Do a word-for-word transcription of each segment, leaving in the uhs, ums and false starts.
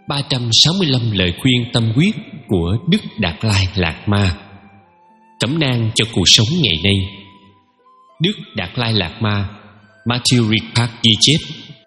ba trăm sáu mươi lăm lời khuyên tâm huyết của Đức Đạt Lai Lạt Ma. Cẩm nang cho cuộc sống ngày nay. Đức Đạt Lai Lạt Ma, Matthew Ricard ghi chép.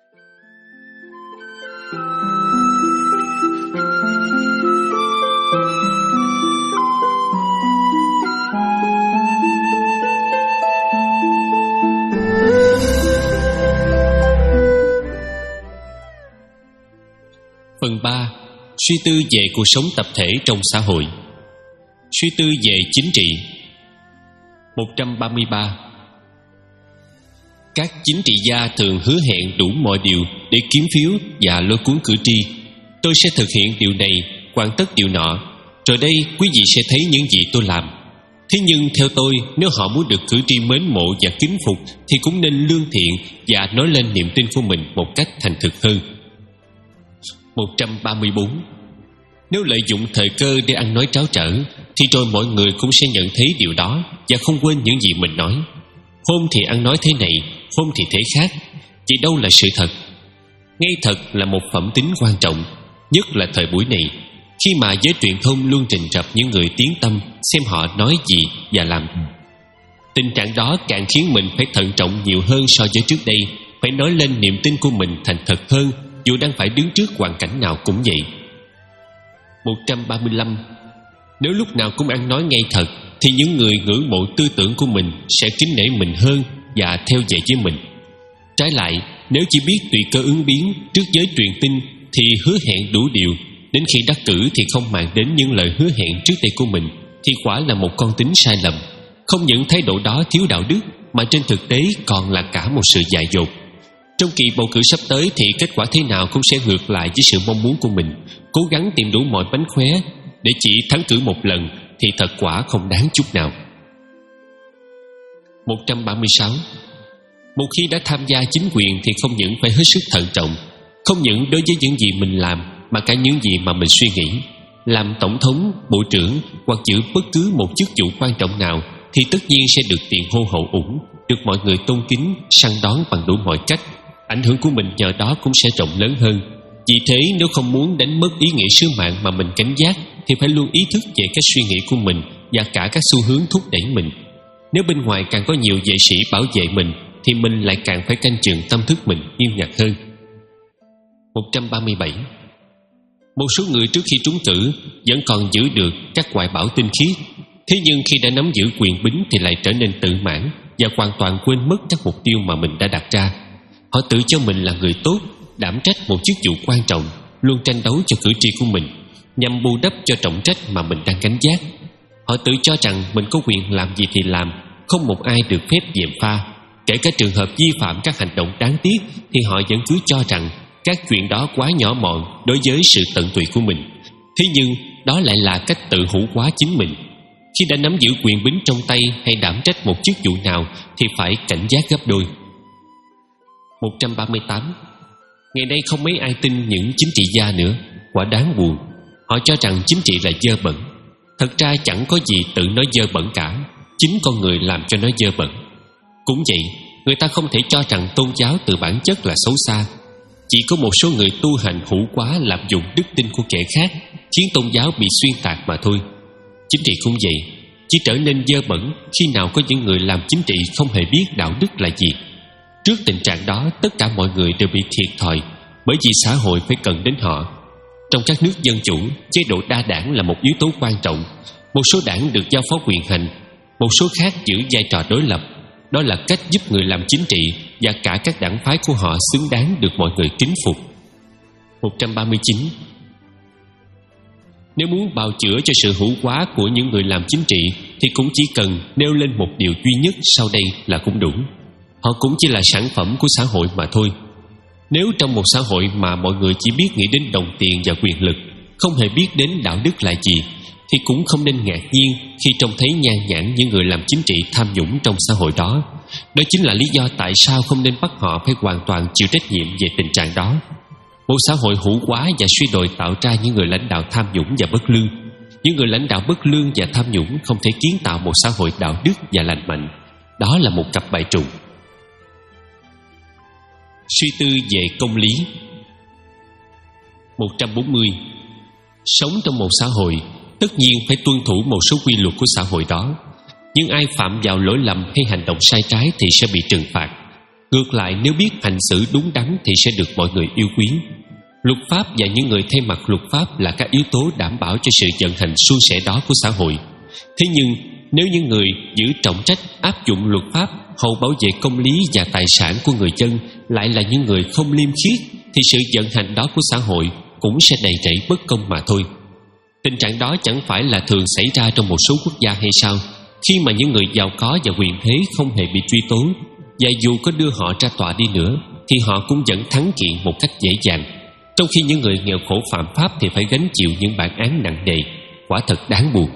Phần ba. Suy tư về cuộc sống tập thể trong xã hội. Suy tư về chính trị. Một trăm ba mươi ba. Các chính trị gia thường hứa hẹn đủ mọi điều để kiếm phiếu và lôi cuốn cử tri. Tôi sẽ thực hiện điều này, hoàn tất điều nọ, rồi đây quý vị sẽ thấy những gì tôi làm. Thế nhưng theo tôi, nếu họ muốn được cử tri mến mộ và kính phục thì cũng nên lương thiện và nói lên niềm tin của mình một cách thành thực hơn. Một trăm ba mươi bốn. Nếu lợi dụng thời cơ để ăn nói tráo trở thì rồi mọi người cũng sẽ nhận thấy điều đó và không quên những gì mình nói. Hôm thì ăn nói thế này, hôm thì thế khác, chỉ đâu là sự thật. Ngay thật là một phẩm tính quan trọng, nhất là thời buổi này, khi mà giới truyền thông luôn trình rập những người tiếng tăm xem họ nói gì và làm. Tình trạng đó càng khiến mình phải thận trọng nhiều hơn so với trước đây, phải nói lên niềm tin của mình thành thật hơn, dù đang phải đứng trước hoàn cảnh nào cũng vậy. Một trăm ba mươi lăm. Nếu lúc nào cũng ăn nói ngay thật thì những người ngưỡng mộ tư tưởng của mình sẽ kính nể mình hơn và theo về với mình. Trái lại, nếu chỉ biết tùy cơ ứng biến trước giới truyền tin thì hứa hẹn đủ điều, đến khi đắc cử thì không màng đến những lời hứa hẹn trước đây của mình, thì quả là một con tính sai lầm. Không những thái độ đó thiếu đạo đức, mà trên thực tế còn là cả một sự dại dột. Trong kỳ bầu cử sắp tới thì kết quả thế nào cũng sẽ ngược lại với sự mong muốn của mình. Cố gắng tìm đủ mọi mánh khóe để chỉ thắng cử một lần thì thật quả không đáng chút nào. Một trăm ba mươi sáu. Một khi đã tham gia chính quyền thì không những phải hết sức thận trọng, không những đối với những gì mình làm mà cả những gì mà mình suy nghĩ. Làm tổng thống, bộ trưởng hoặc giữ bất cứ một chức vụ quan trọng nào thì tất nhiên sẽ được tiền hô hậu ủng, được mọi người tôn kính, săn đón bằng đủ mọi cách. Ảnh hưởng của mình nhờ đó cũng sẽ rộng lớn hơn. Vì thế nếu không muốn đánh mất ý nghĩa sứ mạng mà mình cảnh giác thì phải luôn ý thức về các suy nghĩ của mình và cả các xu hướng thúc đẩy mình. Nếu bên ngoài càng có nhiều vệ sĩ bảo vệ mình thì mình lại càng phải canh chừng tâm thức mình nghiêm ngặt hơn. Một trăm ba mươi bảy. Một số người trước khi trúng cử vẫn còn giữ được các hoài bão tinh khiết, thế nhưng khi đã nắm giữ quyền bính thì lại trở nên tự mãn và hoàn toàn quên mất các mục tiêu mà mình đã đặt ra. Họ tự cho mình là người tốt, đảm trách một chức vụ quan trọng, luôn tranh đấu cho cử tri của mình, nhằm bù đắp cho trọng trách mà mình đang gánh vác. Họ tự cho rằng mình có quyền làm gì thì làm, không một ai được phép gièm pha. Kể cả trường hợp vi phạm các hành động đáng tiếc thì họ vẫn cứ cho rằng các chuyện đó quá nhỏ mọn đối với sự tận tụy của mình. Thế nhưng đó lại là cách tự hữu hóa chính mình. Khi đã nắm giữ quyền bính trong tay hay đảm trách một chức vụ nào thì phải cảnh giác gấp đôi. Một trăm ba mươi tám. Ngày nay không mấy ai tin những chính trị gia nữa. Quả đáng buồn. Họ cho rằng chính trị là dơ bẩn. Thật ra chẳng có gì tự nói dơ bẩn cả, chính con người làm cho nó dơ bẩn. Cũng vậy, người ta không thể cho rằng tôn giáo từ bản chất là xấu xa. Chỉ có một số người tu hành hữu quá lạm dụng đức tin của kẻ khác, khiến tôn giáo bị xuyên tạc mà thôi. Chính trị cũng vậy, chỉ trở nên dơ bẩn khi nào có những người làm chính trị không hề biết đạo đức là gì. Trước tình trạng đó, tất cả mọi người đều bị thiệt thòi, bởi vì xã hội phải cần đến họ. Trong các nước dân chủ, chế độ đa đảng là một yếu tố quan trọng. Một số đảng được giao phó quyền hành, một số khác giữ vai trò đối lập. Đó là cách giúp người làm chính trị và cả các đảng phái của họ xứng đáng được mọi người kính phục. Một trăm ba mươi chín. Nếu muốn bào chữa cho sự hữu quá của những người làm chính trị thì cũng chỉ cần nêu lên một điều duy nhất sau đây là cũng đủ. Họ cũng chỉ là sản phẩm của xã hội mà thôi. Nếu trong một xã hội mà mọi người chỉ biết nghĩ đến đồng tiền và quyền lực, không hề biết đến đạo đức là gì, thì cũng không nên ngạc nhiên khi trông thấy nhan nhản những người làm chính trị tham nhũng trong xã hội đó. Đó chính là lý do tại sao không nên bắt họ phải hoàn toàn chịu trách nhiệm về tình trạng đó. Một xã hội hữu quá và suy đồi tạo ra những người lãnh đạo tham nhũng và bất lương. Những người lãnh đạo bất lương và tham nhũng không thể kiến tạo một xã hội đạo đức và lành mạnh. Đó là một cặp bại trùng. Suy tư về công lý. một trăm bốn mươi. Sống trong một xã hội, tất nhiên phải tuân thủ một số quy luật của xã hội đó. Nhưng ai phạm vào lỗi lầm hay hành động sai trái thì sẽ bị trừng phạt. Ngược lại, nếu biết hành xử đúng đắn thì sẽ được mọi người yêu quý. Luật pháp và những người thay mặt luật pháp là các yếu tố đảm bảo cho sự vận hành suôn sẻ đó của xã hội. Thế nhưng, nếu những người giữ trọng trách áp dụng luật pháp hầu bảo vệ công lý và tài sản của người dân lại là những người không liêm khiết, thì sự vận hành đó của xã hội cũng sẽ đầy rẫy bất công mà thôi. Tình trạng đó chẳng phải là thường xảy ra trong một số quốc gia hay sao, khi mà những người giàu có và quyền thế không hề bị truy tố, và dù có đưa họ ra tòa đi nữa thì họ cũng vẫn thắng kiện một cách dễ dàng, trong khi những người nghèo khổ phạm pháp thì phải gánh chịu những bản án nặng nề. Quả thật đáng buồn.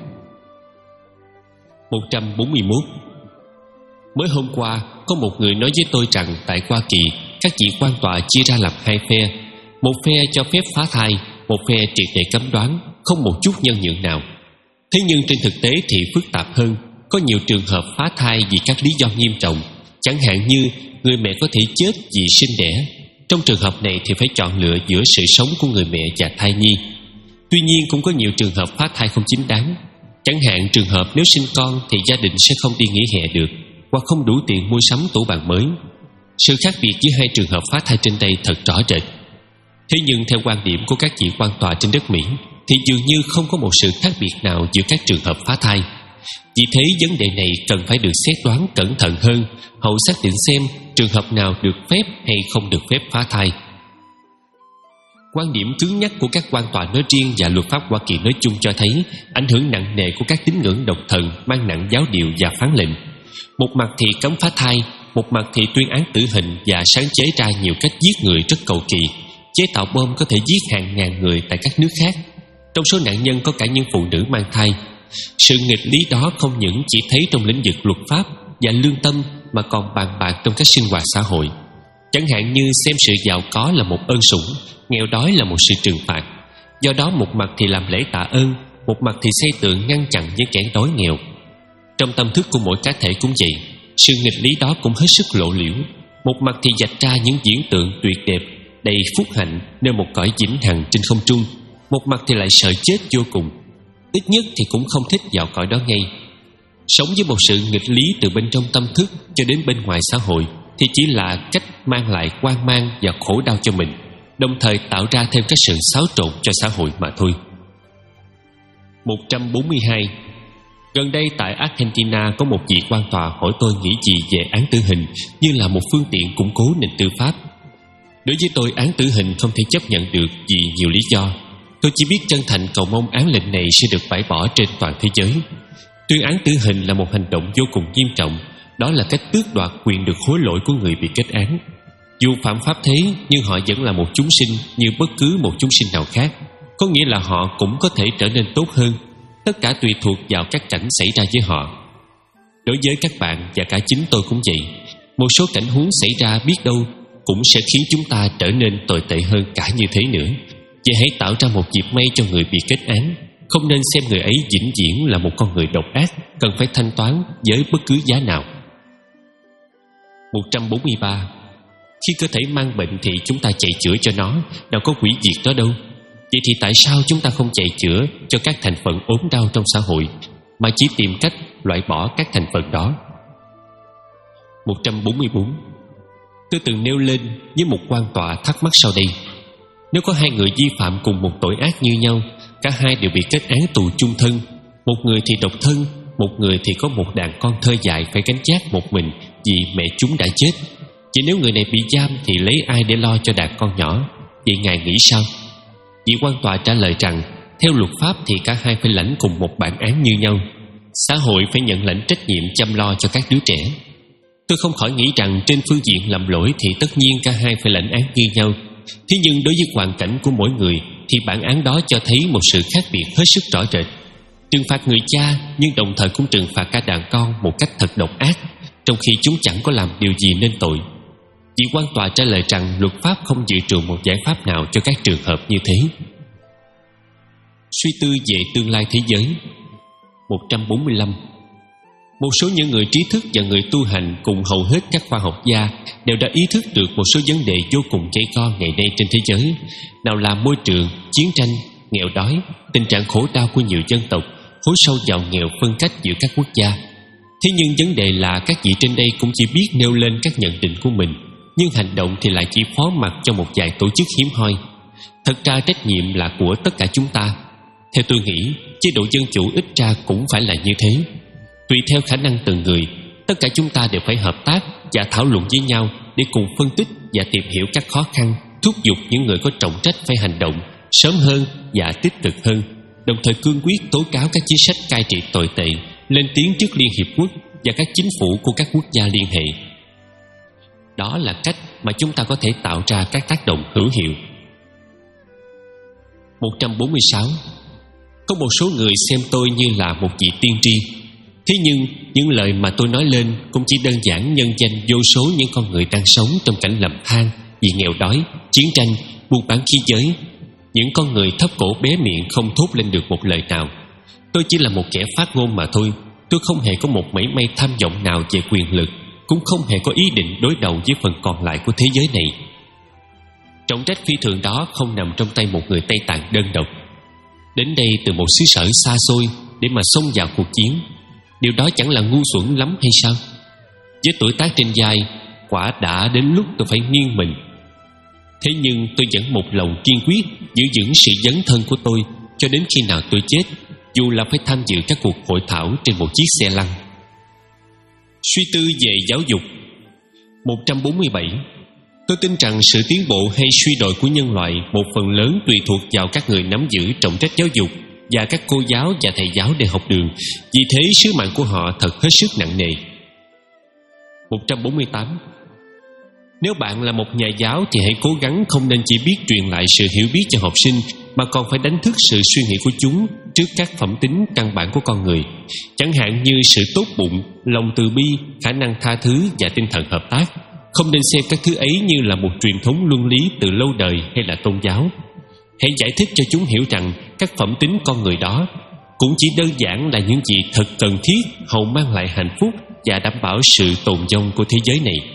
một trăm bốn mươi mốt. Mới hôm qua, có một người nói với tôi rằng tại Hoa Kỳ, các vị quan tòa chia ra làm hai phe. Một phe cho phép phá thai, một phe triệt để cấm đoán, không một chút nhân nhượng nào. Thế nhưng trên thực tế thì phức tạp hơn. Có nhiều trường hợp phá thai vì các lý do nghiêm trọng, chẳng hạn như người mẹ có thể chết vì sinh đẻ. Trong trường hợp này thì phải chọn lựa giữa sự sống của người mẹ và thai nhi. Tuy nhiên cũng có nhiều trường hợp phá thai không chính đáng. Chẳng hạn trường hợp nếu sinh con thì gia đình sẽ không đi nghỉ hè được, hoặc không đủ tiền mua sắm tủ bàn mới. Sự khác biệt giữa hai trường hợp phá thai trên đây thật rõ rệt. Thế nhưng theo quan điểm của các vị quan tòa trên đất Mỹ thì dường như không có một sự khác biệt nào giữa các trường hợp phá thai. Vì thế vấn đề này cần phải được xét đoán cẩn thận hơn, hậu xác định xem trường hợp nào được phép hay không được phép phá thai. Quan điểm cứng nhắc của các quan tòa nói riêng và luật pháp Hoa Kỳ nói chung cho thấy ảnh hưởng nặng nề của các tín ngưỡng độc thần mang nặng giáo điều và phán lệnh. Một mặt thì cấm phá thai, một mặt thì tuyên án tử hình và sáng chế ra nhiều cách giết người rất cầu kỳ, chế tạo bom có thể giết hàng ngàn người tại các nước khác. Trong số nạn nhân có cả những phụ nữ mang thai. Sự nghịch lý đó không những chỉ thấy trong lĩnh vực luật pháp và lương tâm mà còn bàn bạc trong các sinh hoạt xã hội. Chẳng hạn như xem sự giàu có là một ơn sủng, nghèo đói là một sự trừng phạt. Do đó một mặt thì làm lễ tạ ơn, một mặt thì xây tường ngăn chặn những kẻ đói nghèo. Trong tâm thức của mỗi cá thể cũng vậy, sự nghịch lý đó cũng hết sức lộ liễu. Một mặt thì vạch ra những diễn tượng tuyệt đẹp, đầy phúc hạnh nơi một cõi vĩnh hằng trên không trung, một mặt thì lại sợ chết vô cùng. Ít nhất thì cũng không thích vào cõi đó ngay. Sống với một sự nghịch lý từ bên trong tâm thức cho đến bên ngoài xã hội thì chỉ là cách mang lại hoang mang và khổ đau cho mình, đồng thời tạo ra thêm các sự xáo trộn cho xã hội mà thôi. một trăm bốn mươi hai. Gần đây tại Argentina có một vị quan tòa hỏi tôi nghĩ gì về án tử hình như là một phương tiện củng cố nền tư pháp. Đối với tôi, án tử hình không thể chấp nhận được vì nhiều lý do. Tôi chỉ biết chân thành cầu mong án lệnh này sẽ được bãi bỏ trên toàn thế giới. Tuyên án tử hình là một hành động vô cùng nghiêm trọng. Đó là cách tước đoạt quyền được hối lỗi của người bị kết án. Dù phạm pháp thế, nhưng họ vẫn là một chúng sinh như bất cứ một chúng sinh nào khác. Có nghĩa là họ cũng có thể trở nên tốt hơn. Tất cả tùy thuộc vào các cảnh xảy ra với họ. Đối với các bạn và cả chính tôi cũng vậy, một số cảnh huống xảy ra biết đâu cũng sẽ khiến chúng ta trở nên tồi tệ hơn cả như thế nữa. Vậy hãy tạo ra một dịp may cho người bị kết án. Không nên xem người ấy vĩnh viễn là một con người độc ác, cần phải thanh toán với bất cứ giá nào. một trăm bốn mươi ba. Khi cơ thể mang bệnh thì chúng ta chạy chữa cho nó, đâu có hủy diệt nó đâu. Vậy thì tại sao chúng ta không chạy chữa cho các thành phần ốm đau trong xã hội, mà chỉ tìm cách loại bỏ các thành phần đó? một trăm bốn mươi bốn. Tôi từng nêu lên với một quan tòa thắc mắc sau đây. Nếu có hai người vi phạm cùng một tội ác như nhau, cả hai đều bị kết án tù chung thân, một người thì độc thân, một người thì có một đàn con thơ dại phải gánh vác một mình vì mẹ chúng đã chết. Chỉ nếu người này bị giam thì lấy ai để lo cho đàn con nhỏ? Vậy ngài nghĩ sao? Vị quan tòa trả lời rằng theo luật pháp thì cả hai phải lãnh cùng một bản án như nhau. Xã hội phải nhận lãnh trách nhiệm chăm lo cho các đứa trẻ. Tôi không khỏi nghĩ rằng trên phương diện lầm lỗi thì tất nhiên cả hai phải lãnh án như nhau. Thế nhưng đối với hoàn cảnh của mỗi người thì bản án đó cho thấy một sự khác biệt hết sức rõ rệt. Trừng phạt người cha nhưng đồng thời cũng trừng phạt cả đàn con một cách thật độc ác, trong khi chúng chẳng có làm điều gì nên tội. Vị quan tòa trả lời rằng luật pháp không dự trù một giải pháp nào cho các trường hợp như thế. Suy tư về tương lai thế giới. một trăm bốn mươi lăm. Một số những người trí thức và người tu hành cùng hầu hết các khoa học gia đều đã ý thức được một số vấn đề vô cùng gây go ngày nay trên thế giới, nào là môi trường, chiến tranh, nghèo đói, tình trạng khổ đau của nhiều dân tộc, hối sâu giàu nghèo phân cách giữa các quốc gia. Thế nhưng vấn đề là các vị trên đây cũng chỉ biết nêu lên các nhận định của mình, nhưng hành động thì lại chỉ phó mặc cho một vài tổ chức hiếm hoi. Thật ra trách nhiệm là của tất cả chúng ta. Theo tôi nghĩ, chế độ dân chủ ít ra cũng phải là như thế. Tùy theo khả năng từng người, tất cả chúng ta đều phải hợp tác và thảo luận với nhau để cùng phân tích và tìm hiểu các khó khăn, thúc giục những người có trọng trách phải hành động sớm hơn và tích cực hơn, đồng thời cương quyết tố cáo các chính sách cai trị tồi tệ, lên tiếng trước Liên Hiệp Quốc và các chính phủ của các quốc gia liên hệ. Đó là cách mà chúng ta có thể tạo ra các tác động hữu hiệu. một trăm bốn mươi sáu. Có một số người xem tôi như là một vị tiên tri. Thế nhưng những lời mà tôi nói lên cũng chỉ đơn giản nhân danh vô số những con người đang sống trong cảnh lầm than vì nghèo đói, chiến tranh, buôn bán khí giới. Những con người thấp cổ bé miệng không thốt lên được một lời nào. Tôi chỉ là một kẻ phát ngôn mà thôi. Tôi không hề có một mảy may tham vọng nào về quyền lực, cũng không hề có ý định đối đầu với phần còn lại của thế giới này. Trọng trách phi thường đó không nằm trong tay một người Tây Tạng đơn độc, đến đây từ một xứ sở xa xôi để mà xông vào cuộc chiến. Điều đó chẳng là ngu xuẩn lắm hay sao? Với tuổi tác trên vai, quả đã đến lúc tôi phải nghiêng mình. Thế nhưng tôi vẫn một lòng kiên quyết giữ vững sự dấn thân của tôi cho đến khi nào tôi chết, dù là phải tham dự các cuộc hội thảo trên một chiếc xe lăn. Suy tư về giáo dục. một trăm bốn mươi bảy. Tôi tin rằng sự tiến bộ hay suy đồi của nhân loại một phần lớn tùy thuộc vào các người nắm giữ trọng trách giáo dục và các cô giáo và thầy giáo để học đường. Vì thế sứ mạng của họ thật hết sức nặng nề. một trăm bốn mươi tám. Nếu bạn là một nhà giáo thì hãy cố gắng không nên chỉ biết truyền lại sự hiểu biết cho học sinh, mà còn phải đánh thức sự suy nghĩ của chúng trước các phẩm tính căn bản của con người, chẳng hạn như sự tốt bụng, lòng từ bi, khả năng tha thứ và tinh thần hợp tác. Không nên xem các thứ ấy như là một truyền thống luân lý từ lâu đời hay là tôn giáo. Hãy giải thích cho chúng hiểu rằng các phẩm tính con người đó cũng chỉ đơn giản là những gì thật cần thiết hầu mang lại hạnh phúc và đảm bảo sự tồn vong của thế giới này.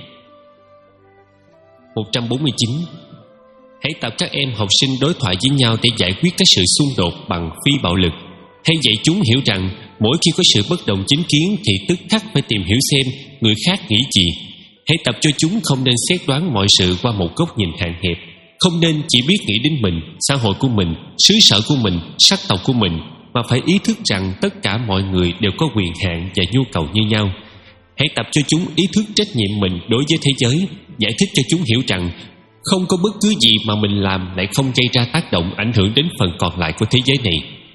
một trăm bốn mươi chín. Hãy tập các em học sinh đối thoại với nhau để giải quyết các sự xung đột bằng phi bạo lực. Hãy dạy chúng hiểu rằng mỗi khi có sự bất đồng chính kiến thì tức khắc phải tìm hiểu xem người khác nghĩ gì. Hãy tập cho chúng không nên xét đoán mọi sự qua một góc nhìn hạn hẹp, không nên chỉ biết nghĩ đến mình, xã hội của mình, xứ sở của mình, sắc tộc của mình, mà phải ý thức rằng tất cả mọi người đều có quyền hạn và nhu cầu như nhau. Hãy tập cho chúng ý thức trách nhiệm mình đối với thế giới, giải thích cho chúng hiểu rằng không có bất cứ gì mà mình làm lại không gây ra tác động ảnh hưởng đến phần còn lại của thế giới này.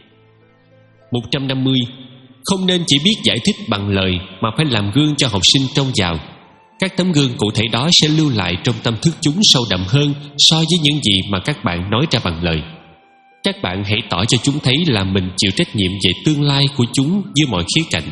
một trăm năm mươi. Không nên chỉ biết giải thích bằng lời mà phải làm gương cho học sinh trông vào. Các tấm gương cụ thể đó sẽ lưu lại trong tâm thức chúng sâu đậm hơn so với những gì mà các bạn nói ra bằng lời. Các bạn hãy tỏ cho chúng thấy là mình chịu trách nhiệm về tương lai của chúng dưới mọi khía cạnh.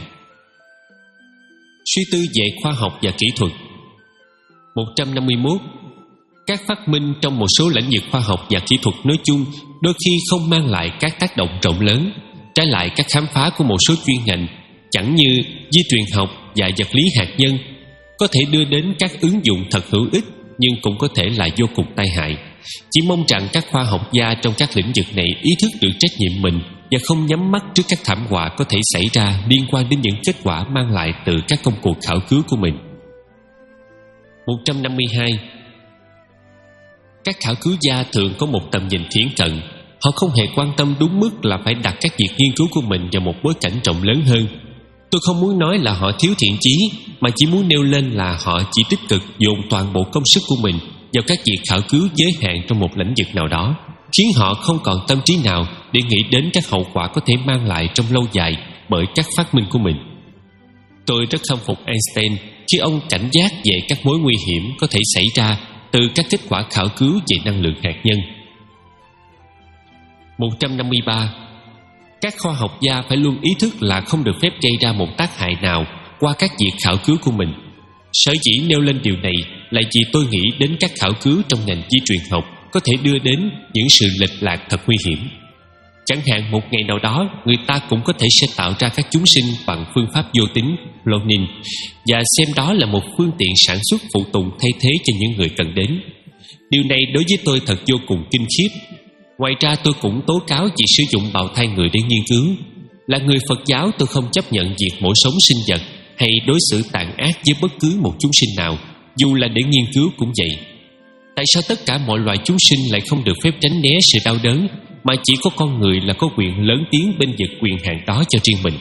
Suy tư về khoa học và kỹ thuật. một trăm năm mươi mốt. Các phát minh trong một số lĩnh vực khoa học và kỹ thuật nói chung đôi khi không mang lại các tác động rộng lớn. Trái lại, các khám phá của một số chuyên ngành, chẳng như di truyền học và vật lý hạt nhân, có thể đưa đến các ứng dụng thật hữu ích, nhưng cũng có thể là vô cùng tai hại. Chỉ mong rằng các khoa học gia trong các lĩnh vực này ý thức được trách nhiệm mình và không nhắm mắt trước các thảm họa có thể xảy ra liên quan đến những kết quả mang lại từ các công cuộc khảo cứu của mình. một trăm năm mươi hai. Các khảo cứu gia thường có một tầm nhìn thiển cận. Họ không hề quan tâm đúng mức là phải đặt các việc nghiên cứu của mình vào một bối cảnh rộng lớn hơn. Tôi không muốn nói là họ thiếu thiện chí, mà chỉ muốn nêu lên là họ chỉ tích cực dồn toàn bộ công sức của mình vào các việc khảo cứu giới hạn trong một lĩnh vực nào đó, khiến họ không còn tâm trí nào để nghĩ đến các hậu quả có thể mang lại trong lâu dài bởi các phát minh của mình. Tôi rất khâm phục Einstein khi ông cảnh giác về các mối nguy hiểm có thể xảy ra từ các kết quả khảo cứu về năng lượng hạt nhân. một trăm năm mươi ba. Các khoa học gia phải luôn ý thức là không được phép gây ra một tác hại nào qua các việc khảo cứu của mình. Sở dĩ nêu lên điều này là vì tôi nghĩ đến các khảo cứu trong ngành di truyền học có thể đưa đến những sự lệch lạc thật nguy hiểm. Chẳng hạn một ngày nào đó, người ta cũng có thể sẽ tạo ra các chúng sinh bằng phương pháp vô tính, cloning, và xem đó là một phương tiện sản xuất phụ tùng thay thế cho những người cần đến. Điều này đối với tôi thật vô cùng kinh khiếp. Ngoài ra tôi cũng tố cáo việc sử dụng bào thai người để nghiên cứu. Là người Phật giáo, tôi không chấp nhận việc mổ sống sinh vật hay đối xử tàn ác với bất cứ một chúng sinh nào, dù là để nghiên cứu cũng vậy. Tại sao tất cả mọi loài chúng sinh lại không được phép tránh né sự đau đớn, mà chỉ có con người là có quyền lớn tiếng bênh vực quyền hạn đó cho riêng mình?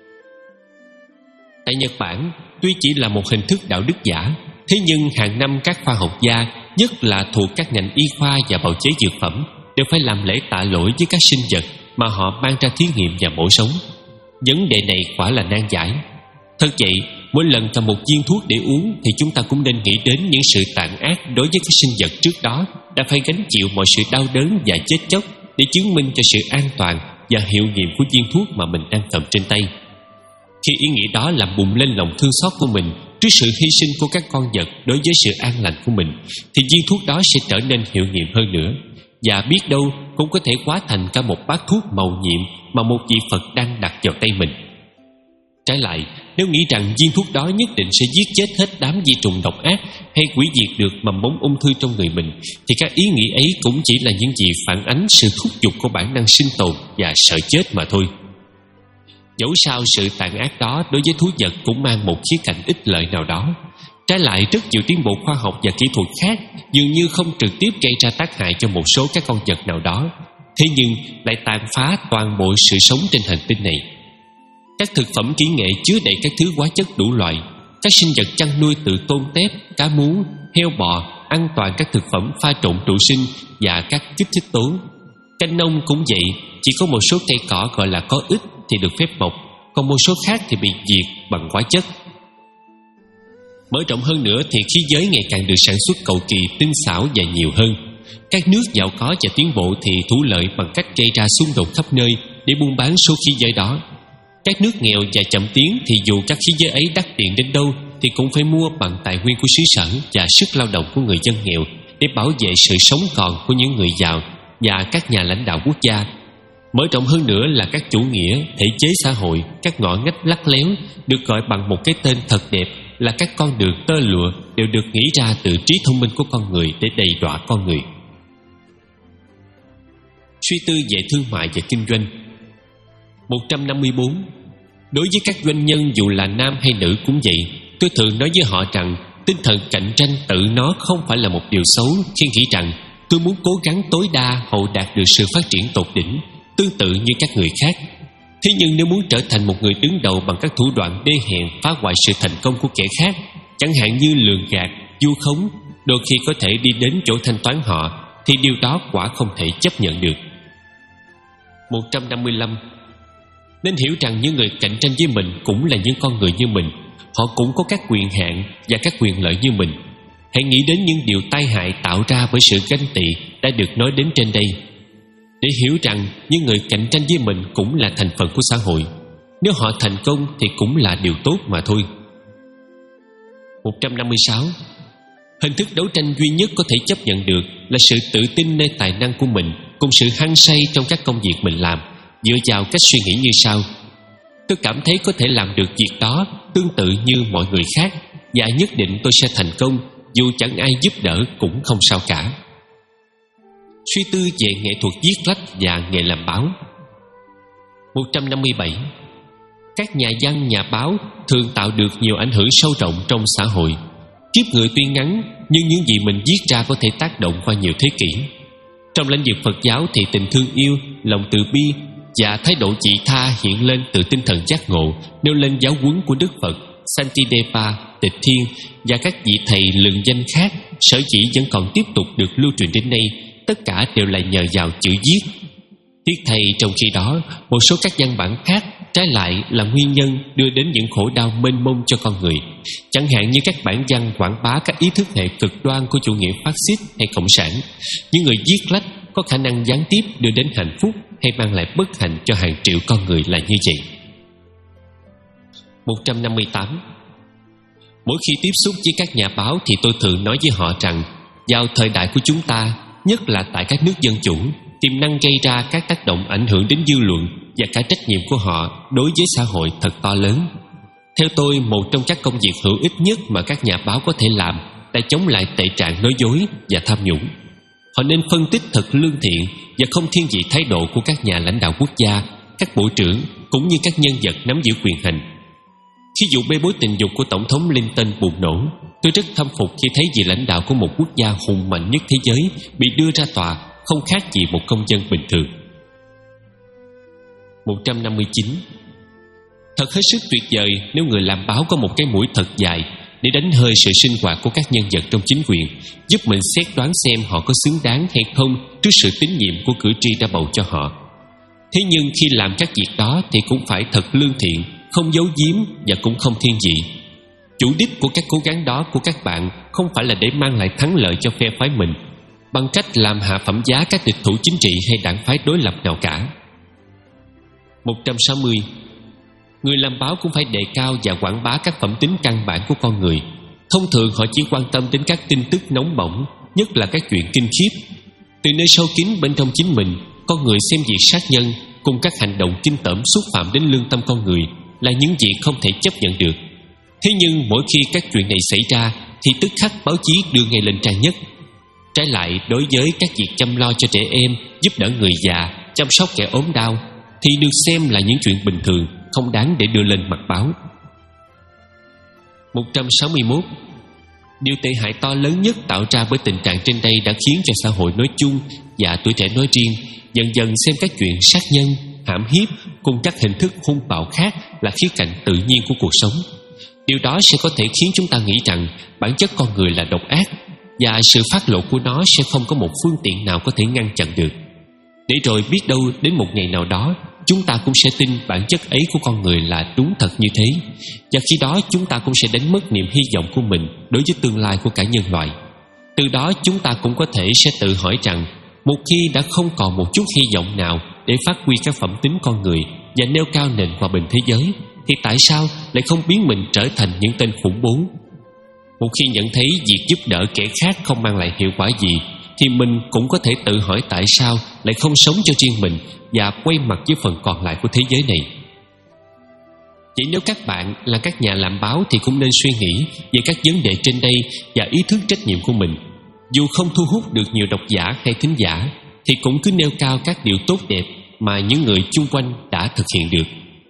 Tại Nhật Bản, tuy chỉ là một hình thức đạo đức giả, thế nhưng hàng năm các khoa học gia, nhất là thuộc các ngành y khoa và bào chế dược phẩm, đều phải làm lễ tạ lỗi với các sinh vật mà họ mang ra thí nghiệm và mổ sống. Vấn đề này quả là nan giải. Thật vậy, mỗi lần cầm một viên thuốc để uống thì chúng ta cũng nên nghĩ đến những sự tàn ác đối với các sinh vật trước đó đã phải gánh chịu mọi sự đau đớn và chết chóc để chứng minh cho sự an toàn và hiệu nghiệm của viên thuốc mà mình đang cầm trên tay. Khi ý nghĩ đó làm bùng lên lòng thương xót của mình trước sự hy sinh của các con vật đối với sự an lành của mình, thì viên thuốc đó sẽ trở nên hiệu nghiệm hơn nữa, và biết đâu cũng có thể hóa thành cả một bát thuốc màu nhiệm mà một vị Phật đang đặt vào tay mình. Trái lại, nếu nghĩ rằng viên thuốc đó nhất định sẽ giết chết hết đám vi trùng độc ác hay hủy diệt được mầm mống ung thư trong người mình, thì các ý nghĩ ấy cũng chỉ là những gì phản ánh sự thúc giục của bản năng sinh tồn và sợ chết mà thôi. Dẫu sao, sự tàn ác đó đối với thú vật cũng mang một khía cạnh ích lợi nào đó. Trái lại, rất nhiều tiến bộ khoa học và kỹ thuật khác dường như không trực tiếp gây ra tác hại cho một số các con vật nào đó, thế nhưng lại tàn phá toàn bộ sự sống trên hành tinh này. Các thực phẩm kỹ nghệ chứa đầy các thứ hóa chất đủ loại. Các sinh vật chăn nuôi từ tôm tép, cá mú, heo bò ăn toàn các thực phẩm pha trộn trụ sinh và các kích thích tố. Canh nông cũng vậy, chỉ có một số cây cỏ gọi là có ích thì được phép mọc, còn một số khác thì bị diệt bằng hóa chất. Mở rộng hơn nữa thì khí giới ngày càng được sản xuất cầu kỳ, tinh xảo và nhiều hơn. Các nước giàu có và tiến bộ thì thủ lợi bằng cách gây ra xung đột khắp nơi để buôn bán số khí giới đó. Các nước nghèo và chậm tiến thì dù các khí giới ấy đắt tiền đến đâu thì cũng phải mua bằng tài nguyên của xứ sở và sức lao động của người dân nghèo để bảo vệ sự sống còn của những người giàu và các nhà lãnh đạo quốc gia. Mở rộng hơn nữa là các chủ nghĩa, thể chế xã hội, các ngõ ngách lắt léo được gọi bằng một cái tên thật đẹp là các con đường tơ lụa đều được nghĩ ra từ trí thông minh của con người để đầy đọa con người. Suy tư về thương mại và kinh doanh. một trăm năm mươi tư. Đối với các doanh nhân dù là nam hay nữ cũng vậy, tôi thường nói với họ rằng tinh thần cạnh tranh tự nó không phải là một điều xấu khi nghĩ rằng tôi muốn cố gắng tối đa hậu đạt được sự phát triển tột đỉnh, tương tự như các người khác. Thế nhưng nếu muốn trở thành một người đứng đầu bằng các thủ đoạn đê hèn phá hoại sự thành công của kẻ khác, chẳng hạn như lường gạt, vu khống, đôi khi có thể đi đến chỗ thanh toán họ, thì điều đó quả không thể chấp nhận được. một trăm năm mươi lăm. Nên hiểu rằng những người cạnh tranh với mình cũng là những con người như mình. Họ cũng có các quyền hạn và các quyền lợi như mình. Hãy nghĩ đến những điều tai hại tạo ra bởi sự ganh tị đã được nói đến trên đây, để hiểu rằng những người cạnh tranh với mình cũng là thành phần của xã hội. Nếu họ thành công thì cũng là điều tốt mà thôi. một trăm năm mươi sáu. Hình thức đấu tranh duy nhất có thể chấp nhận được là sự tự tin nơi tài năng của mình cùng sự hăng say trong các công việc mình làm, dựa vào cách suy nghĩ như sau: tôi cảm thấy có thể làm được việc đó tương tự như mọi người khác, và nhất định tôi sẽ thành công, dù chẳng ai giúp đỡ cũng không sao cả. Suy tư về nghệ thuật viết lách và nghề làm báo. một trăm năm mươi bảy. Các nhà văn, nhà báo thường tạo được nhiều ảnh hưởng sâu rộng trong xã hội. Kiếp người tuy ngắn, nhưng những gì mình viết ra có thể tác động qua nhiều thế kỷ. Trong lĩnh vực Phật giáo thì tình thương yêu, lòng từ bi và thái độ vị tha hiện lên từ tinh thần giác ngộ nêu lên giáo huấn của Đức Phật, Santidepa, Tịch Thiên và các vị thầy lừng danh khác. Sở dĩ vẫn còn tiếp tục được lưu truyền đến nay, tất cả đều là nhờ vào chữ viết. Tiếc thay, trong khi đó, một số các văn bản khác trái lại là nguyên nhân đưa đến những khổ đau mênh mông cho con người. Chẳng hạn như các bản văn quảng bá các ý thức hệ cực đoan của chủ nghĩa phát xít hay cộng sản. Những người viết lách có khả năng gián tiếp đưa đến hạnh phúc hay mang lại bất hạnh cho hàng triệu con người là như vậy. một trăm năm mươi tám. Mỗi khi tiếp xúc với các nhà báo thì tôi thường nói với họ rằng vào thời đại của chúng ta, nhất là tại các nước dân chủ, tiềm năng gây ra các tác động ảnh hưởng đến dư luận và cả trách nhiệm của họ đối với xã hội thật to lớn. Theo tôi, một trong các công việc hữu ích nhất mà các nhà báo có thể làm là chống lại tệ trạng nói dối và tham nhũng. Họ nên phân tích thật lương thiện và không thiên vị thái độ của các nhà lãnh đạo quốc gia, các bộ trưởng cũng như các nhân vật nắm giữ quyền hành. Khi vụ bê bối tình dục của Tổng thống Clinton bùng nổ, tôi rất khâm phục khi thấy vị lãnh đạo của một quốc gia hùng mạnh nhất thế giới bị đưa ra tòa không khác gì một công dân bình thường. một trăm năm mươi chín. Thật hết sức tuyệt vời nếu người làm báo có một cái mũi thật dài để đánh hơi sự sinh hoạt của các nhân vật trong chính quyền, giúp mình xét đoán xem họ có xứng đáng hay không trước sự tín nhiệm của cử tri đã bầu cho họ. Thế nhưng khi làm các việc đó thì cũng phải thật lương thiện, không giấu giếm và cũng không thiên vị. Chủ đích của các cố gắng đó của các bạn không phải là để mang lại thắng lợi cho phe phái mình bằng cách làm hạ phẩm giá các địch thủ chính trị hay đảng phái đối lập nào cả. một trăm sáu mươi. Người làm báo cũng phải đề cao và quảng bá các phẩm tính căn bản của con người. Thông thường họ chỉ quan tâm đến các tin tức nóng bỏng, nhất là các chuyện kinh khiếp. Từ nơi sâu kín bên trong chính mình, con người xem việc sát nhân cùng các hành động kinh tởm xúc phạm đến lương tâm con người là những việc không thể chấp nhận được. Thế nhưng mỗi khi các chuyện này xảy ra thì tức khắc báo chí đưa ngay lên trang nhất. Trái lại, đối với các việc chăm lo cho trẻ em, giúp đỡ người già, chăm sóc kẻ ốm đau thì được xem là những chuyện bình thường, không đáng để đưa lên mặt báo. một trăm sáu mươi mốt. Điều tệ hại to lớn nhất tạo ra bởi tình trạng trên đây đã khiến cho xã hội nói chung và tuổi trẻ nói riêng dần dần xem các chuyện sát nhân, hãm hiếp cùng các hình thức hung bạo khác là khía cạnh tự nhiên của cuộc sống. Điều đó sẽ có thể khiến chúng ta nghĩ rằng bản chất con người là độc ác và sự phát lộ của nó sẽ không có một phương tiện nào có thể ngăn chặn được. Để rồi biết đâu đến một ngày nào đó chúng ta cũng sẽ tin bản chất ấy của con người là đúng thật như thế, và khi đó chúng ta cũng sẽ đánh mất niềm hy vọng của mình đối với tương lai của cả nhân loại. Từ đó chúng ta cũng có thể sẽ tự hỏi rằng một khi đã không còn một chút hy vọng nào để phát huy các phẩm tính con người và nêu cao nền hòa bình thế giới, thì tại sao lại không biến mình trở thành những tên khủng bố? Một khi nhận thấy việc giúp đỡ kẻ khác không mang lại hiệu quả gì, thì mình cũng có thể tự hỏi tại sao lại không sống cho riêng mình và quay mặt với phần còn lại của thế giới này. Vậy nếu các bạn là các nhà làm báo thì cũng nên suy nghĩ về các vấn đề trên đây và ý thức trách nhiệm của mình. Dù không thu hút được nhiều độc giả hay thính giả, thì cũng cứ nêu cao các điều tốt đẹp mà những người chung quanh đã thực hiện được.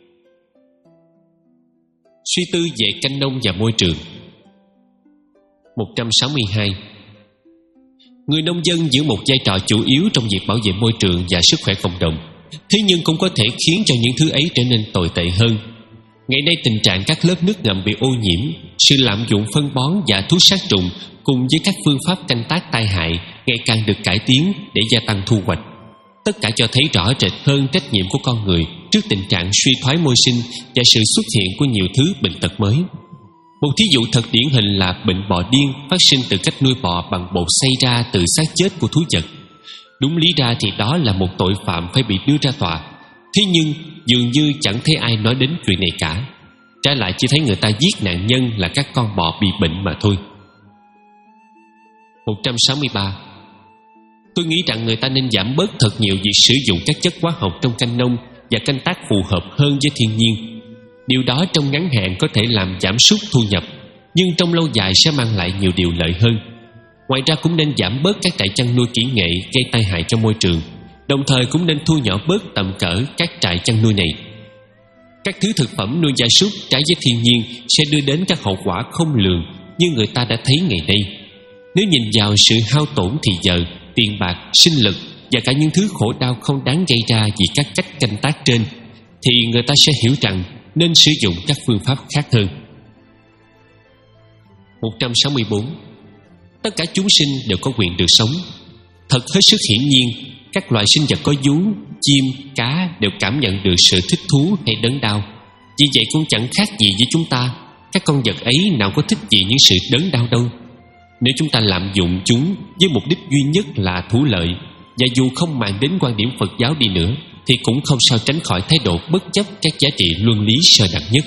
Suy tư về canh nông và môi trường. một trăm sáu mươi hai. Người nông dân giữ một vai trò chủ yếu trong việc bảo vệ môi trường và sức khỏe cộng đồng, thế nhưng cũng có thể khiến cho những thứ ấy trở nên tồi tệ hơn. Ngày nay tình trạng các lớp nước ngầm bị ô nhiễm, sự lạm dụng phân bón và thuốc sát trùng cùng với các phương pháp canh tác tai hại ngày càng được cải tiến để gia tăng thu hoạch. Tất cả cho thấy rõ rệt hơn trách nhiệm của con người trước tình trạng suy thoái môi sinh và sự xuất hiện của nhiều thứ bệnh tật mới. Một thí dụ thật điển hình là bệnh bò điên phát sinh từ cách nuôi bò bằng bột xay ra từ xác chết của thú vật. Đúng lý ra thì đó là một tội phạm phải bị đưa ra tòa. Thế nhưng dường như chẳng thấy ai nói đến chuyện này cả. Trái lại chỉ thấy người ta giết nạn nhân là các con bò bị bệnh mà thôi. một trăm sáu mươi ba. Tôi nghĩ rằng người ta nên giảm bớt thật nhiều việc sử dụng các chất hóa học trong canh nông và canh tác phù hợp hơn với thiên nhiên. Điều đó trong ngắn hạn có thể làm giảm sút thu nhập, nhưng trong lâu dài sẽ mang lại nhiều điều lợi hơn. Ngoài ra cũng nên giảm bớt các trại chăn nuôi kỹ nghệ gây tai hại cho môi trường, đồng thời cũng nên thu nhỏ bớt tầm cỡ các trại chăn nuôi này. Các thứ thực phẩm nuôi gia súc trái với thiên nhiên sẽ đưa đến các hậu quả không lường như người ta đã thấy ngày nay. Nếu nhìn vào sự hao tổn thì giờ, tiền bạc, sinh lực và cả những thứ khổ đau không đáng gây ra vì các cách canh tác trên, thì người ta sẽ hiểu rằng nên sử dụng các phương pháp khác hơn. một trăm sáu mươi bốn. Tất cả chúng sinh đều có quyền được sống. Thật hết sức hiển nhiên, các loài sinh vật có vú, chim, cá đều cảm nhận được sự thích thú hay đớn đau. Vì vậy cũng chẳng khác gì với chúng ta. Các con vật ấy nào có thích gì những sự đớn đau đâu. Nếu chúng ta lạm dụng chúng với mục đích duy nhất là thú lợi, và dù không màng đến quan điểm Phật giáo đi nữa, thì cũng không sao tránh khỏi thái độ bất chấp các giá trị luân lý sơ đẳng nhất.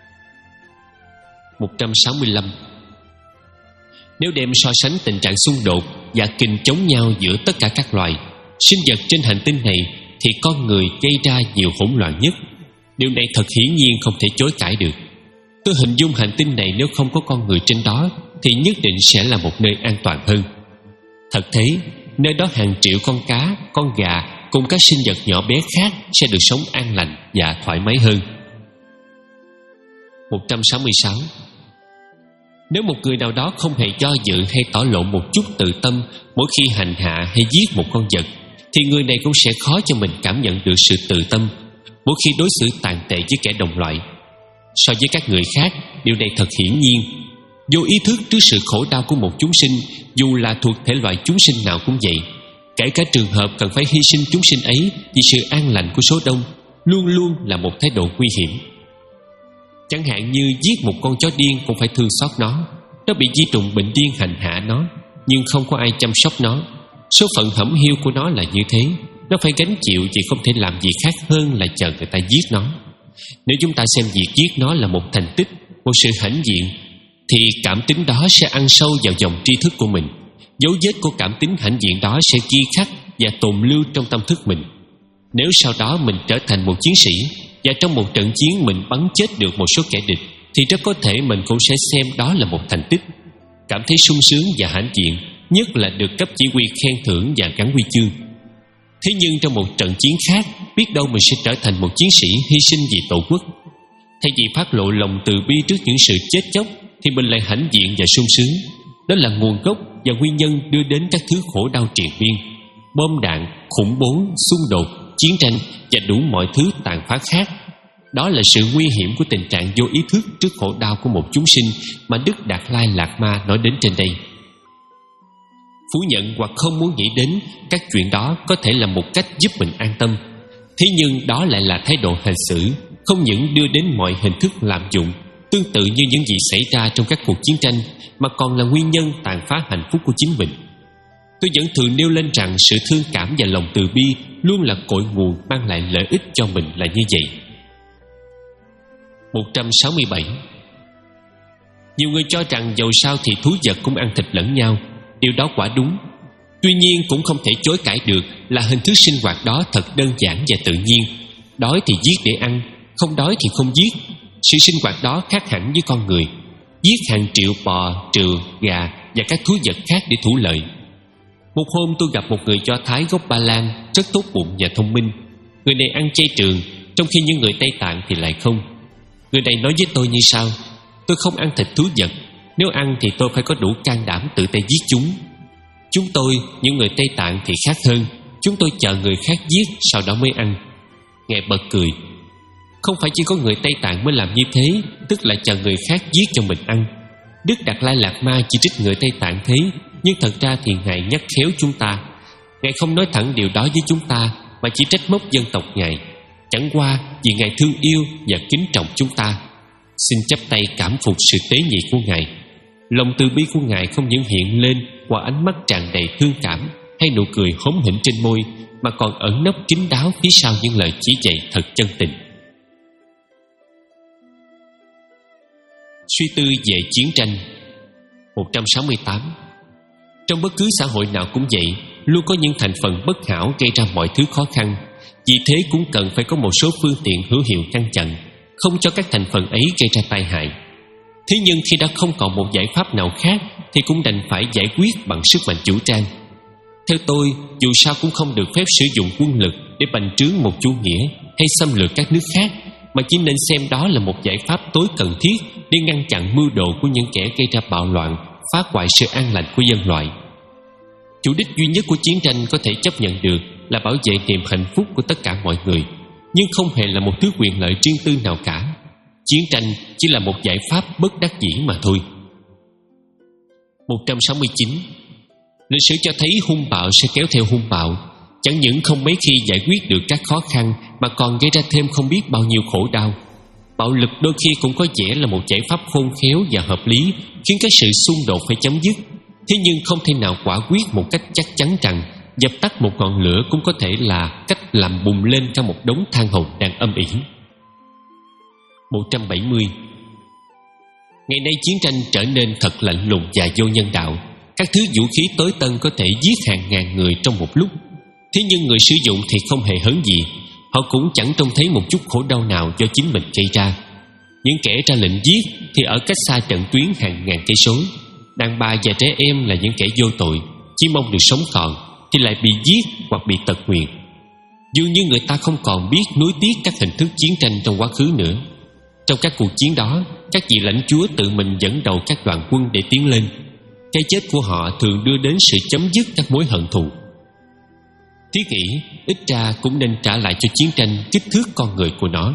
một trăm sáu mươi lăm. Nếu đem so sánh tình trạng xung đột và kình chống nhau giữa tất cả các loài, sinh vật trên hành tinh này thì con người gây ra nhiều hỗn loạn nhất. Điều này thật hiển nhiên không thể chối cãi được. Tôi hình dung hành tinh này nếu không có con người trên đó thì nhất định sẽ là một nơi an toàn hơn. Thật thế, nơi đó hàng triệu con cá, con gà cùng các sinh vật nhỏ bé khác sẽ được sống an lành và thoải mái hơn. một trăm sáu mươi sáu. Nếu một người nào đó không hề do dự hay tỏ lộ một chút tự tâm mỗi khi hành hạ hay giết một con vật, thì người này cũng sẽ khó cho mình cảm nhận được sự tự tâm mỗi khi đối xử tàn tệ với kẻ đồng loại. So với các người khác, điều này thật hiển nhiên. Vô ý thức trước sự khổ đau của một chúng sinh, dù là thuộc thể loại chúng sinh nào cũng vậy, kể cả trường hợp cần phải hy sinh chúng sinh ấy vì sự an lành của số đông, luôn luôn là một thái độ nguy hiểm. Chẳng hạn như giết một con chó điên cũng phải thương xót nó. Nó bị di trùng bệnh điên hành hạ nó, nhưng không có ai chăm sóc nó. Số phận hẩm hiu của nó là như thế. Nó phải gánh chịu vì không thể làm gì khác hơn là chờ người ta giết nó. Nếu chúng ta xem việc giết nó là một thành tích, một sự hãnh diện, thì cảm tính đó sẽ ăn sâu vào dòng tri thức của mình. Dấu vết của cảm tính hãnh diện đó sẽ ghi khắc và tồn lưu trong tâm thức mình. Nếu sau đó mình trở thành một chiến sĩ và trong một trận chiến mình bắn chết được một số kẻ địch, thì rất có thể mình cũng sẽ xem đó là một thành tích. Cảm thấy sung sướng và hãnh diện, nhất là được cấp chỉ huy khen thưởng và gắn huy chương. Thế nhưng trong một trận chiến khác, biết đâu mình sẽ trở thành một chiến sĩ hy sinh vì tổ quốc. Thay vì phát lộ lòng từ bi trước những sự chết chóc, thì mình lại hãnh diện và sung sướng. Đó là nguồn gốc và nguyên nhân đưa đến các thứ khổ đau triền miên: bom đạn, khủng bố, xung đột, chiến tranh và đủ mọi thứ tàn phá khác. Đó là sự nguy hiểm của tình trạng vô ý thức trước khổ đau của một chúng sinh mà Đức Đạt Lai Lạt Ma nói đến trên đây. Phủ nhận hoặc không muốn nghĩ đến các chuyện đó có thể là một cách giúp mình an tâm. Thế nhưng đó lại là thái độ hành xử không những đưa đến mọi hình thức lạm dụng, tương tự như những gì xảy ra trong các cuộc chiến tranh, mà còn là nguyên nhân tàn phá hạnh phúc của chính mình. Tôi vẫn thường nêu lên rằng sự thương cảm và lòng từ bi luôn là cội nguồn mang lại lợi ích cho mình là như vậy. một trăm sáu mươi bảy. Nhiều người cho rằng dầu sao thì thú vật cũng ăn thịt lẫn nhau. Điều đó quả đúng. Tuy nhiên cũng không thể chối cãi được là hình thức sinh hoạt đó thật đơn giản và tự nhiên. Đói thì giết để ăn, không đói thì không giết. Sự sinh hoạt đó khác hẳn với con người. Giết hàng triệu bò, trừ, gà và các thú vật khác để thủ lợi. Một hôm tôi gặp một người Do Thái gốc Ba Lan, rất tốt bụng và thông minh. Người này ăn chay trường, trong khi những người Tây Tạng thì lại không. Người này nói với tôi như sau: tôi không ăn thịt thú vật. Nếu ăn thì tôi phải có đủ can đảm tự tay giết chúng. Chúng tôi, những người Tây Tạng thì khác hơn. Chúng tôi chờ người khác giết, sau đó mới ăn. Ngài bật cười. Không phải chỉ có người Tây Tạng mới làm như thế, tức là chờ người khác giết cho mình ăn. Đức Đạt Lai Lạt Ma chỉ trích người Tây Tạng thế, nhưng thật ra thì Ngài nhắc khéo chúng ta. Ngài không nói thẳng điều đó với chúng ta, mà chỉ trách móc dân tộc Ngài. Chẳng qua vì Ngài thương yêu và kính trọng chúng ta. Xin chắp tay cảm phục sự tế nhị của Ngài. Lòng từ bi của Ngài không những hiện lên qua ánh mắt tràn đầy thương cảm hay nụ cười hóm hỉnh trên môi, mà còn ẩn nấp kín đáo phía sau những lời chỉ dạy thật chân tình. Suy tư về chiến tranh. một trăm sáu mươi tám. Trong bất cứ xã hội nào cũng vậy, luôn có những thành phần bất hảo gây ra mọi thứ khó khăn. Vì thế cũng cần phải có một số phương tiện hữu hiệu ngăn chặn, không cho các thành phần ấy gây ra tai hại. Thế nhưng khi đã không còn một giải pháp nào khác, thì cũng đành phải giải quyết bằng sức mạnh vũ trang. Theo tôi, dù sao cũng không được phép sử dụng quân lực để bành trướng một chủ nghĩa hay xâm lược các nước khác, mà chỉ nên xem đó là một giải pháp tối cần thiết để ngăn chặn mưu đồ của những kẻ gây ra bạo loạn, phá hoại sự an lành của dân loại. Chủ đích duy nhất của chiến tranh có thể chấp nhận được là bảo vệ niềm hạnh phúc của tất cả mọi người, nhưng không hề là một thứ quyền lợi riêng tư nào cả. Chiến tranh chỉ là một giải pháp bất đắc dĩ mà thôi. một trăm sáu mươi chín. Lịch sử cho thấy hung bạo sẽ kéo theo hung bạo. Chẳng những không mấy khi giải quyết được các khó khăn, mà còn gây ra thêm không biết bao nhiêu khổ đau. Bạo lực đôi khi cũng có vẻ là một giải pháp khôn khéo và hợp lý, khiến các sự xung đột phải chấm dứt. Thế nhưng không thể nào quả quyết một cách chắc chắn rằng dập tắt một ngọn lửa cũng có thể là cách làm bùng lên trong một đống than hồng đang âm ỉ. một trăm bảy mươi. Ngày nay chiến tranh trở nên thật lạnh lùng và vô nhân đạo. Các thứ vũ khí tối tân có thể giết hàng ngàn người trong một lúc. Thế nhưng người sử dụng thì không hề hớn gì. Họ cũng chẳng trông thấy một chút khổ đau nào do chính mình gây ra. Những kẻ ra lệnh giết thì ở cách xa trận tuyến hàng ngàn cây số. Đàn bà và trẻ em là những kẻ vô tội, chỉ mong được sống còn, thì lại bị giết hoặc bị tật nguyền. Dường như người ta không còn biết nuối tiếc các hình thức chiến tranh trong quá khứ nữa. Trong các cuộc chiến đó, các vị lãnh chúa tự mình dẫn đầu các đoàn quân để tiến lên. Cái chết của họ thường đưa đến sự chấm dứt các mối hận thù. Thiết nghĩ ít ra cũng nên trả lại cho chiến tranh kích thước con người của nó.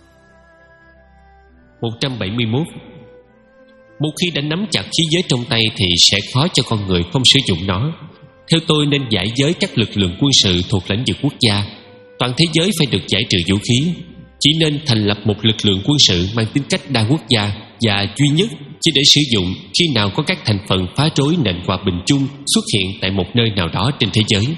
một trăm bảy mươi mốt. Một khi đã nắm chặt khí giới trong tay thì sẽ khó cho con người không sử dụng nó. Theo tôi nên giải giới các lực lượng quân sự thuộc lãnh vực quốc gia. Toàn thế giới phải được giải trừ vũ khí. Chỉ nên thành lập một lực lượng quân sự mang tính cách đa quốc gia và duy nhất, chỉ để sử dụng khi nào có các thành phần phá rối nền hòa bình chung xuất hiện tại một nơi nào đó trên thế giới.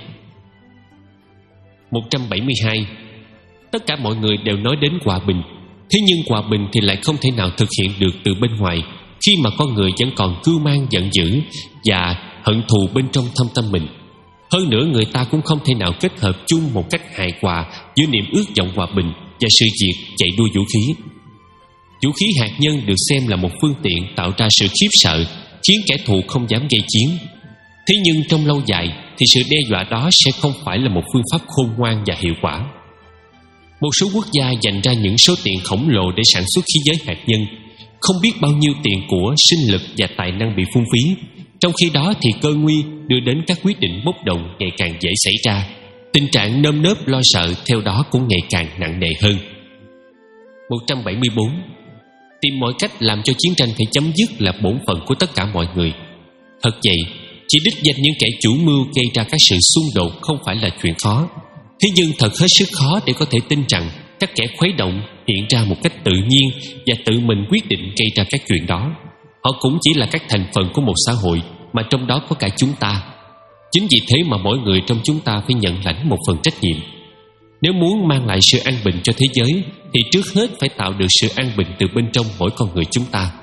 một trăm bảy mươi hai. Tất cả mọi người đều nói đến hòa bình. Thế nhưng hòa bình thì lại không thể nào thực hiện được từ bên ngoài, khi mà con người vẫn còn cưu mang giận dữ và hận thù bên trong thâm tâm mình. Hơn nữa, người ta cũng không thể nào kết hợp chung một cách hài hòa giữa niềm ước vọng hòa bình và sự diệt chạy đua vũ khí. Vũ khí hạt nhân được xem là một phương tiện tạo ra sự khiếp sợ, khiến kẻ thù không dám gây chiến. Thế nhưng trong lâu dài thì sự đe dọa đó sẽ không phải là một phương pháp khôn ngoan và hiệu quả. Một số quốc gia dành ra những số tiền khổng lồ để sản xuất khí giới hạt nhân. Không biết bao nhiêu tiền của, sinh lực và tài năng bị phung phí. Trong khi đó thì cơ nguy đưa đến các quyết định bốc đồng ngày càng dễ xảy ra. Tình trạng nơm nớp lo sợ theo đó cũng ngày càng nặng nề hơn. một trăm bảy mươi bốn. Tìm mọi cách làm cho chiến tranh phải chấm dứt là bổn phận của tất cả mọi người. Thật vậy, chỉ đích danh những kẻ chủ mưu gây ra các sự xung đột không phải là chuyện khó. Thế nhưng thật hết sức khó để có thể tin rằng các kẻ khuấy động hiện ra một cách tự nhiên và tự mình quyết định gây ra các chuyện đó. Họ cũng chỉ là các thành phần của một xã hội mà trong đó có cả chúng ta. Chính vì thế mà mỗi người trong chúng ta phải nhận lãnh một phần trách nhiệm. Nếu muốn mang lại sự an bình cho thế giới thì trước hết phải tạo được sự an bình từ bên trong mỗi con người chúng ta.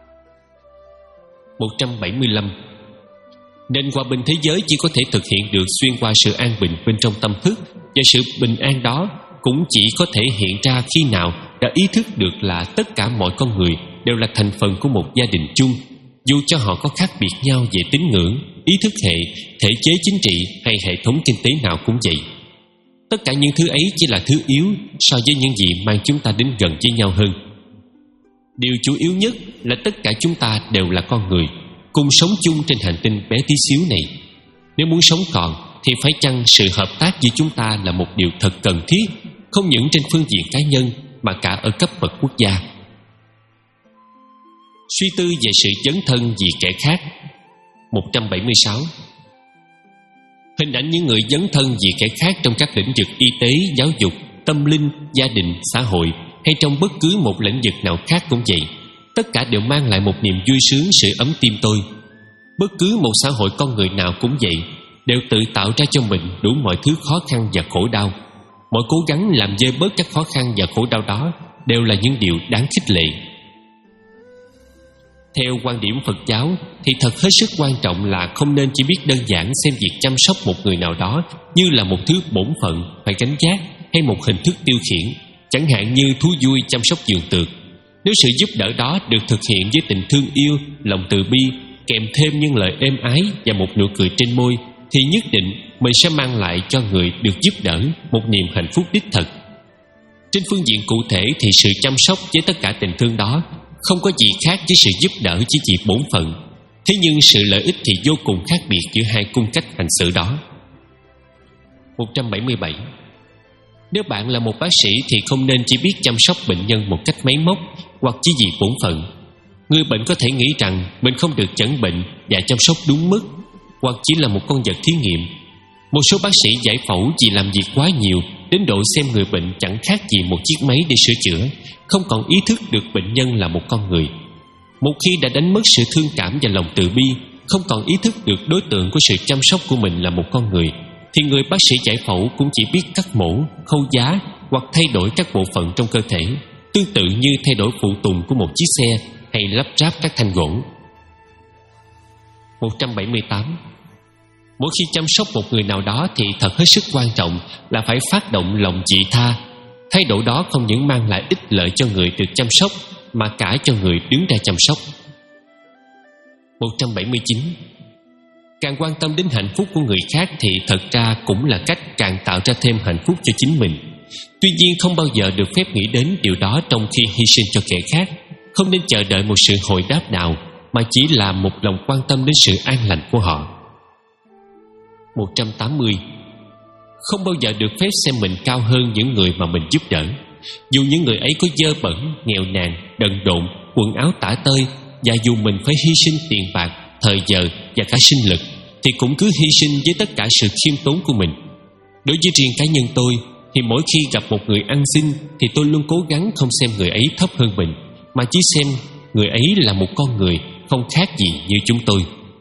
một trăm bảy mươi lăm. Nền hòa bình thế giới chỉ có thể thực hiện được xuyên qua sự an bình bên trong tâm thức, và sự bình an đó cũng chỉ có thể hiện ra khi nào đã ý thức được là tất cả mọi con người đều là thành phần của một gia đình chung, dù cho họ có khác biệt nhau về tín ngưỡng, ý thức hệ, thể chế chính trị hay hệ thống kinh tế nào cũng vậy. Tất cả những thứ ấy chỉ là thứ yếu so với những gì mang chúng ta đến gần với nhau hơn. Điều chủ yếu nhất là tất cả chúng ta đều là con người, cùng sống chung trên hành tinh bé tí xíu này. Nếu muốn sống còn thì phải chăng sự hợp tác giữa chúng ta là một điều thật cần thiết, không những trên phương diện cá nhân mà cả ở cấp bậc quốc gia. Suy tư về sự dấn thân vì kẻ khác. một trăm bảy mươi sáu. Hình ảnh những người dấn thân vì kẻ khác trong các lĩnh vực y tế, giáo dục, tâm linh, gia đình, xã hội hay trong bất cứ một lĩnh vực nào khác cũng vậy. Tất cả đều mang lại một niềm vui sướng, sự ấm tim tôi. Bất cứ một xã hội con người nào cũng vậy, đều tự tạo ra cho mình đủ mọi thứ khó khăn và khổ đau. Mọi cố gắng làm vơi bớt các khó khăn và khổ đau đó đều là những điều đáng khích lệ. Theo quan điểm Phật giáo thì thật hết sức quan trọng là không nên chỉ biết đơn giản xem việc chăm sóc một người nào đó như là một thứ bổn phận phải gánh vác hay một hình thức tiêu khiển, chẳng hạn như thú vui chăm sóc vườn tược. Nếu sự giúp đỡ đó được thực hiện với tình thương yêu, lòng từ bi, kèm thêm những lời êm ái và một nụ cười trên môi, thì nhất định mình sẽ mang lại cho người được giúp đỡ một niềm hạnh phúc đích thực. Trên phương diện cụ thể thì sự chăm sóc với tất cả tình thương đó không có gì khác với sự giúp đỡ chỉ vì bổn phận. Thế nhưng sự lợi ích thì vô cùng khác biệt giữa hai cung cách hành xử đó. một trăm bảy mươi bảy. Nếu bạn là một bác sĩ thì không nên chỉ biết chăm sóc bệnh nhân một cách máy móc hoặc chỉ vì bổn phận. Người bệnh có thể nghĩ rằng mình không được chẩn bệnh và chăm sóc đúng mức, hoặc chỉ là một con vật thí nghiệm. Một số bác sĩ giải phẫu vì làm việc quá nhiều đến độ xem người bệnh chẳng khác gì một chiếc máy để sửa chữa, không còn ý thức được bệnh nhân là một con người. Một khi đã đánh mất sự thương cảm và lòng từ bi, không còn ý thức được đối tượng của sự chăm sóc của mình là một con người, thì người bác sĩ giải phẫu cũng chỉ biết cắt mổ, khâu giá hoặc thay đổi các bộ phận trong cơ thể, tương tự như thay đổi phụ tùng của một chiếc xe hay lắp ráp các thanh gỗ. một trăm bảy mươi tám. Mỗi khi chăm sóc một người nào đó thì thật hết sức quan trọng là phải phát động lòng vị tha. Thái độ đó không những mang lại ích lợi cho người được chăm sóc mà cả cho người đứng ra chăm sóc. Một trăm bảy mươi chín. Càng quan tâm đến hạnh phúc của người khác thì thật ra cũng là cách càng tạo ra thêm hạnh phúc cho chính mình. Tuy nhiên không bao giờ được phép nghĩ đến điều đó trong khi hy sinh cho kẻ khác. Không nên chờ đợi một sự hồi đáp nào, mà chỉ là một lòng quan tâm đến sự an lành của họ. Một trăm tám mươi. Không bao giờ được phép xem mình cao hơn những người mà mình giúp đỡ. Dù những người ấy có dơ bẩn, nghèo nàn, đần độn, quần áo tả tơi, và dù mình phải hy sinh tiền bạc, thời giờ và cả sinh lực, thì cũng cứ hy sinh với tất cả sự khiêm tốn của mình. Đối với riêng cá nhân tôi, thì mỗi khi gặp một người ăn xin thì tôi luôn cố gắng không xem người ấy thấp hơn mình, mà chỉ xem người ấy là một con người không khác gì như chúng tôi.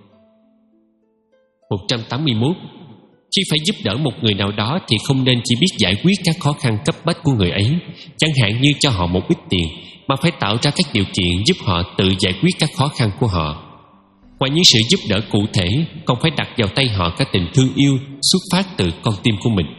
Một trăm tám mươi mốt. Khi phải giúp đỡ một người nào đó thì không nên chỉ biết giải quyết các khó khăn cấp bách của người ấy, chẳng hạn như cho họ một ít tiền, mà phải tạo ra các điều kiện giúp họ tự giải quyết các khó khăn của họ. Ngoài những sự giúp đỡ cụ thể, còn phải đặt vào tay họ các tình thương yêu xuất phát từ con tim của mình.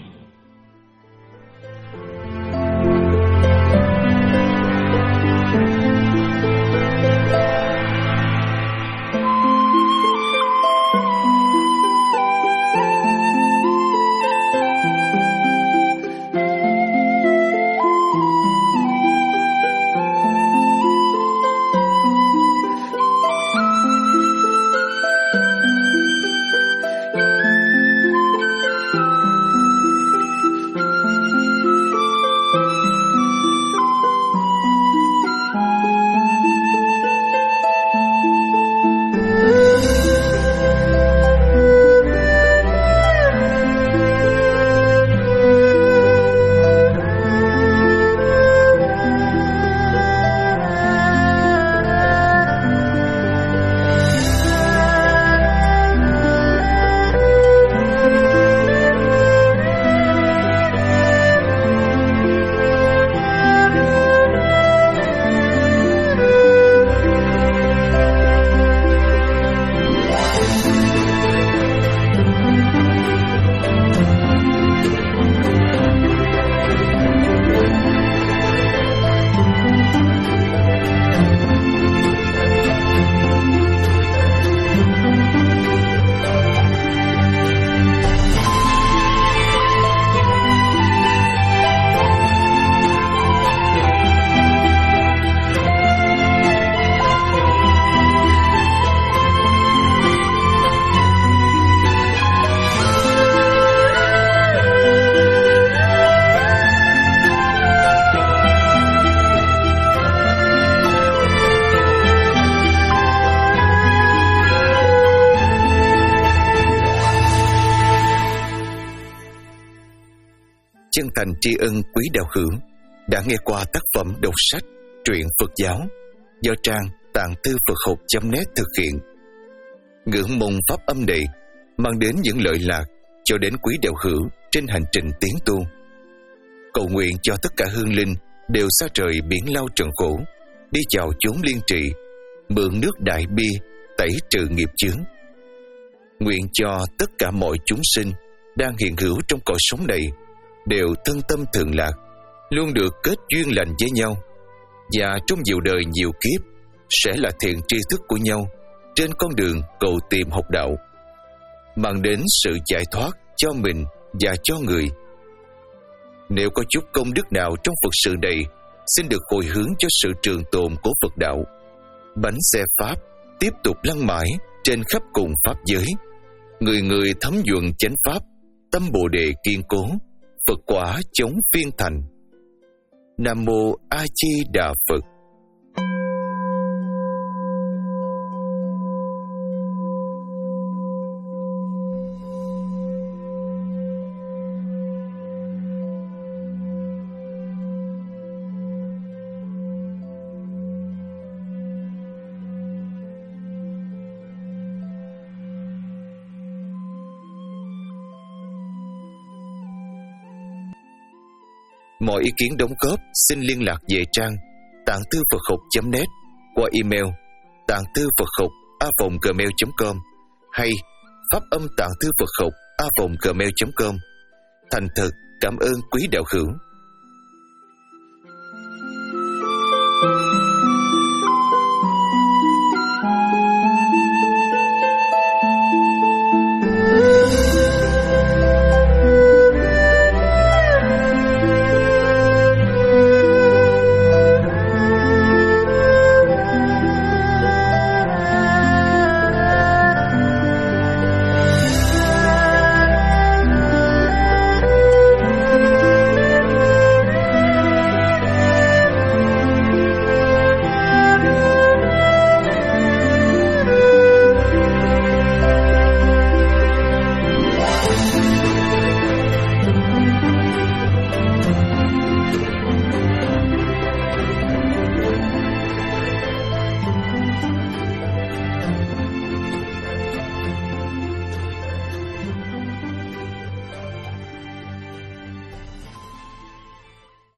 Chân thành tri ân quý đạo hữu đã nghe qua tác phẩm đọc sách truyện Phật giáo do trang tạng thư Phật học chấm net thực hiện. Ngưỡng mong pháp âm này mang đến những lợi lạc cho đến quý đạo hữu trên hành trình tiến tu. Cầu nguyện cho tất cả hương linh đều xa trời biển lao trần khổ, đi chào chốn liên trị, mượn nước đại bi tẩy trừ nghiệp chướng. Nguyện cho tất cả mọi chúng sinh đang hiện hữu trong cõi sống này đều thân tâm thường lạc, luôn được kết duyên lành với nhau, và trong nhiều đời nhiều kiếp sẽ là thiện tri thức của nhau trên con đường cầu tìm học đạo, mang đến sự giải thoát cho mình và cho người. Nếu có chút công đức nào trong Phật sự này, xin được hồi hướng cho sự trường tồn của Phật đạo. Bánh xe Pháp tiếp tục lăn mãi trên khắp cùng Pháp giới, người người thấm nhuận chánh Pháp, tâm Bồ Đề kiên cố, Phật quả chống phiên thành. Nam Mô A Di Đà Phật. Mọi ý kiến đóng góp xin liên lạc về trang tạng thư Phật học chấm net qua email tạng thư Phật học a còng gmail chấm com hay pháp âm tạng thư Phật học a vòng gmail chấm com. Thành thật cảm ơn quý đạo hữu.